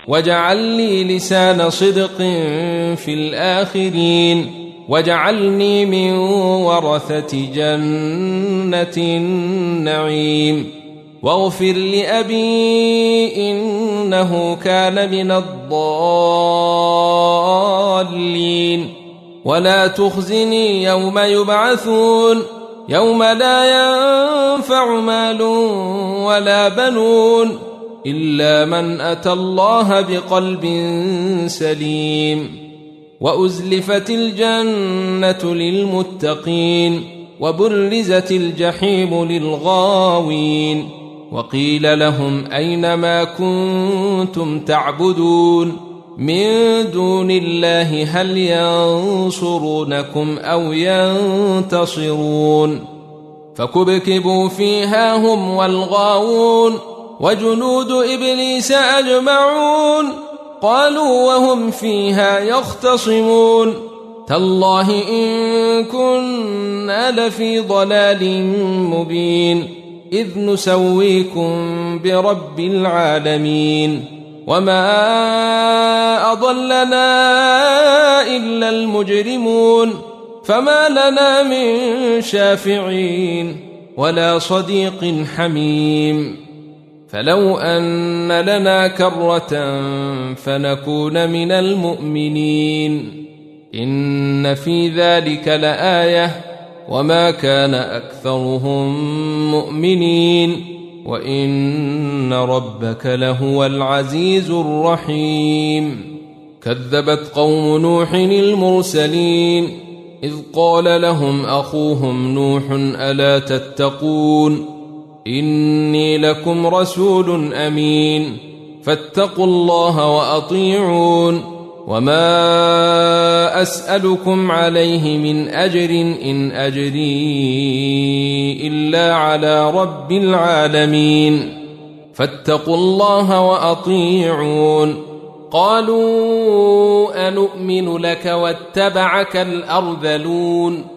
واجعل لي لسان صدق في الآخرين واجعلني من ورثة جنة النعيم واغفر لأبي إنه كان من الضالين ولا تخزني يوم يبعثون يوم لا ينفع مال ولا بنون إلا من أتى الله بقلب سليم وأزلفت الجنة للمتقين وبرزت الجحيم للغاوين وقيل لهم أين ما كنتم تعبدون من دون الله هل ينصرونكم أو ينتصرون فكبكبوا فيها هم والغاوون وجنود إبليس أجمعون قالوا وهم فيها يختصمون تالله إن كنا لفي ضلال مبين إذ نسويكم برب العالمين وما أضلنا إلا المجرمون فما لنا من شافعين ولا صديق حميم فلو أن لنا كرة فنكون من المؤمنين إن في ذلك لآية وما كان أكثرهم مؤمنين وإن ربك لهو العزيز الرحيم كذبت قوم نوح المرسلين إذ قال لهم أخوهم نوح ألا تتقون إني لكم رسول أمين فاتقوا الله وأطيعون وما أسألكم عليه من أجر إن أجري إلا على رب العالمين فاتقوا الله وأطيعون قالوا أنؤمن لك واتبعك الأرذلون